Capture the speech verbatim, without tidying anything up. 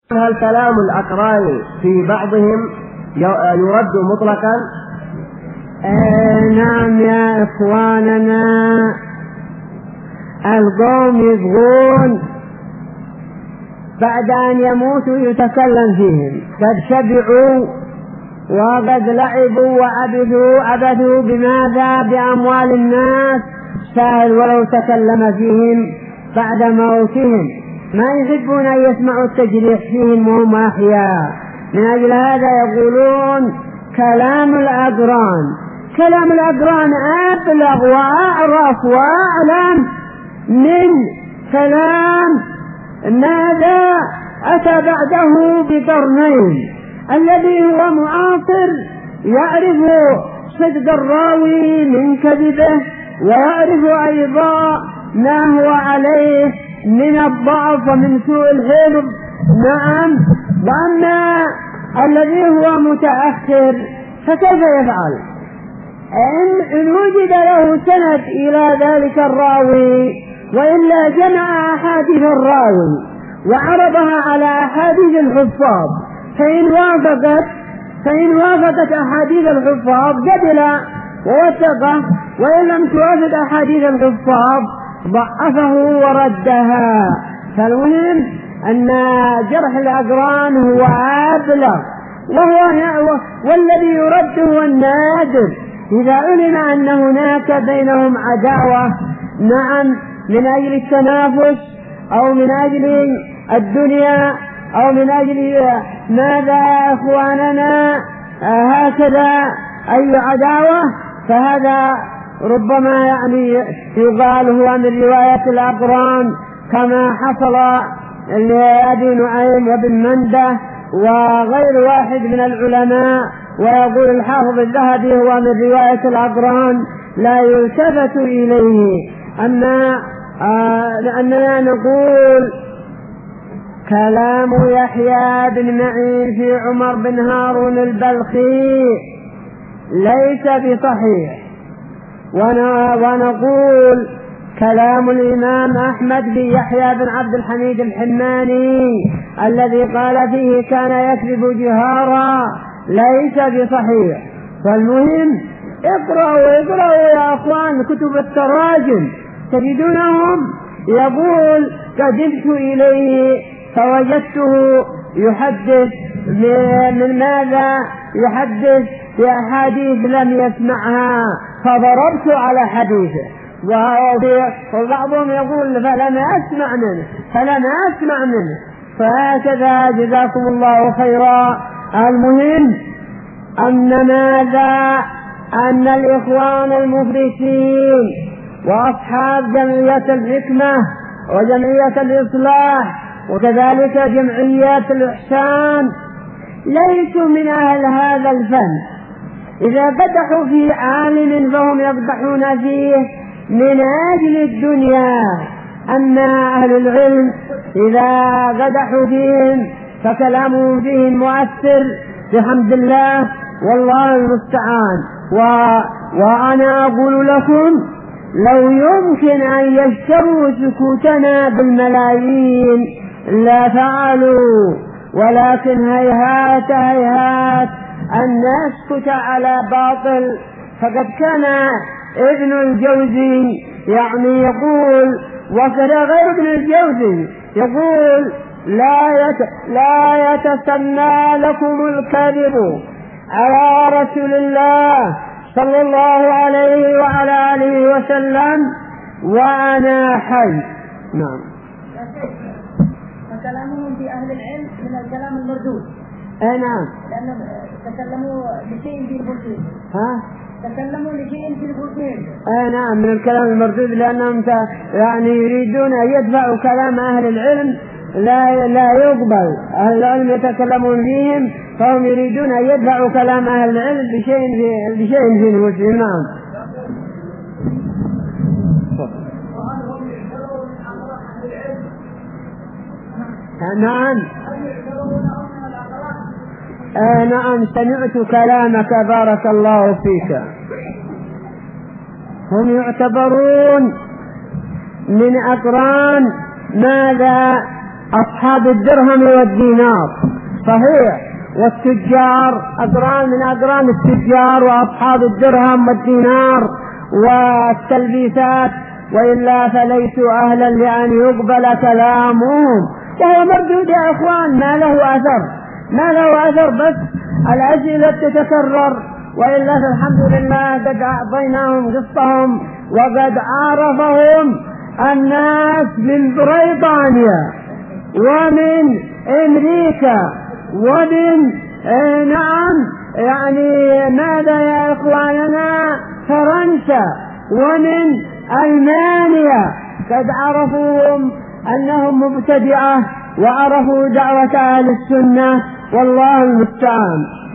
هل كلام الأقران في بعضهم يرد مطلقا؟ آه نعم يا إخواننا، القوم يبغون بعد أن يموتوا يتكلم فيهم، قد شبعوا وقد لعبوا وعبدوا عبدوا بماذا؟ بأموال الناس، سهل ولو تكلم فيهم بعد موتهم، ما يحبون أن يسمعوا التجريح فيهم وهم أحياء. من أجل هذا يقولون كلام الأقران، كلام الأقران أبلغ وأعرف وأعلم من كلام ماذا أتى بعده بقرنين، الذي هو معاصر يعرف صدق الراوي من كذبه، ويعرف أيضا ما هو عليه من الضعف ومن سوء الحفظ. نعم، وأما الذي هو متأخر فكيف يفعل؟ إن وجد له سند إلى ذلك الراوي، وإلا جمع أحاديث الراوي وعرضها على أحاديث الحفاظ، فإن وافقت فإن وافقت أحاديث الحفاظ قبل ووثقه، وإن لم توافق أحاديث الحفاظ ضعفه وردها. فالمهم أن جرح الأقران هو أبلغ، وهو والذي يرد هو النادر إذا علم أن هناك بينهم عداوة، نعم، من أجل التنافس أو من أجل الدنيا أو من أجل ماذا إخواننا هكذا أي عداوة، فهذا ربما يعني يقال هو من رواية الأقران، كما حصل لأبي نعيم وابن منده وغير واحد من العلماء. ويقول الحافظ الذهبي هو من رواية الأقران لا يلتفت إليه. أما آه لأننا نقول كلام يحيى بن معين في عمر بن هارون البلخي ليس بصحيح، ونقول كلام الإمام أحمد بن يحيى بن عبد الحميد الحماني الذي قال فيه كان يكذب جهارا ليس بصحيح. فالمهم اقرأوا اقرأوا يا أخوان كتب التراجم تجدونهم يقول قدمت إليه فوجدته يحدث من ماذا؟ يحدث بأحاديث لم يسمعها فضربت على حديثه، وبعضهم يقول فلم أسمع منه فلم أسمع منه فهكذا جزاكم الله خيرا. المهم أن ماذا؟ أن الإخوان المفلسين وأصحاب جمعية الحكمة وجمعية الإصلاح وكذلك جمعية الإحسان ليسوا من أهل هذا الفن. إذا قدحوا في عالم فهم يقدحون فيه من أجل الدنيا، أما أهل العلم إذا قدحوا فيهم فكلامهم فيهم مؤثر بحمد الله، والله المستعان. و... وأنا أقول لكم لو يمكن أن يشتروا سكوتنا بالملايين لا فعلوا، ولكن هيهات هيهات أن نسكت على باطل. فقد كان ابن الجوزي يعني يقول، وكذا غير ابن الجوزي يقول لا, يت... لا يتسنى لكم الكذب على رسول الله صلى الله عليه وعلى آله وسلم وأنا حي. نعم. فكلامهم في أهل العلم من الكلام المردود. أي نعم. لأنهم تكلموا لشيء في البركين. ها؟ تكلموا لشيء في البركين. أي نعم، من الكلام المردود، لأنهم يعني يريدون أن يدفعوا كلام أهل العلم لا لا يقبل. أهل العلم يتكلمون فيهم فهم يريدون أن يدفعوا كلام أهل العلم بشيء في بشيء في المسلم. نعم. نعم. آه نعم، سمعت كلامك بارك الله فيك. هم يعتبرون من أقران ماذا؟ أصحاب الدرهم والدينار صحيح، والتجار أقران من أقران التجار وأصحاب الدرهم والدينار والتلبيسات، وإلا فليسوا أهلا لأن يقبل كلامهم، وهو مردود يا إخوان، ما له أثر ما له أثر بس الأسئلة تتكرر، وإلا فالحمد لله قد أعطيناهم قصتهم، وقد عرفهم الناس من بريطانيا ومن أمريكا ومن آه نعم يعني ماذا يا إخواننا فرنسا ومن ألمانيا، قد عرفوهم أنهم مبتدعة وعرفوا دعوة أهل السنة، والله المستعان.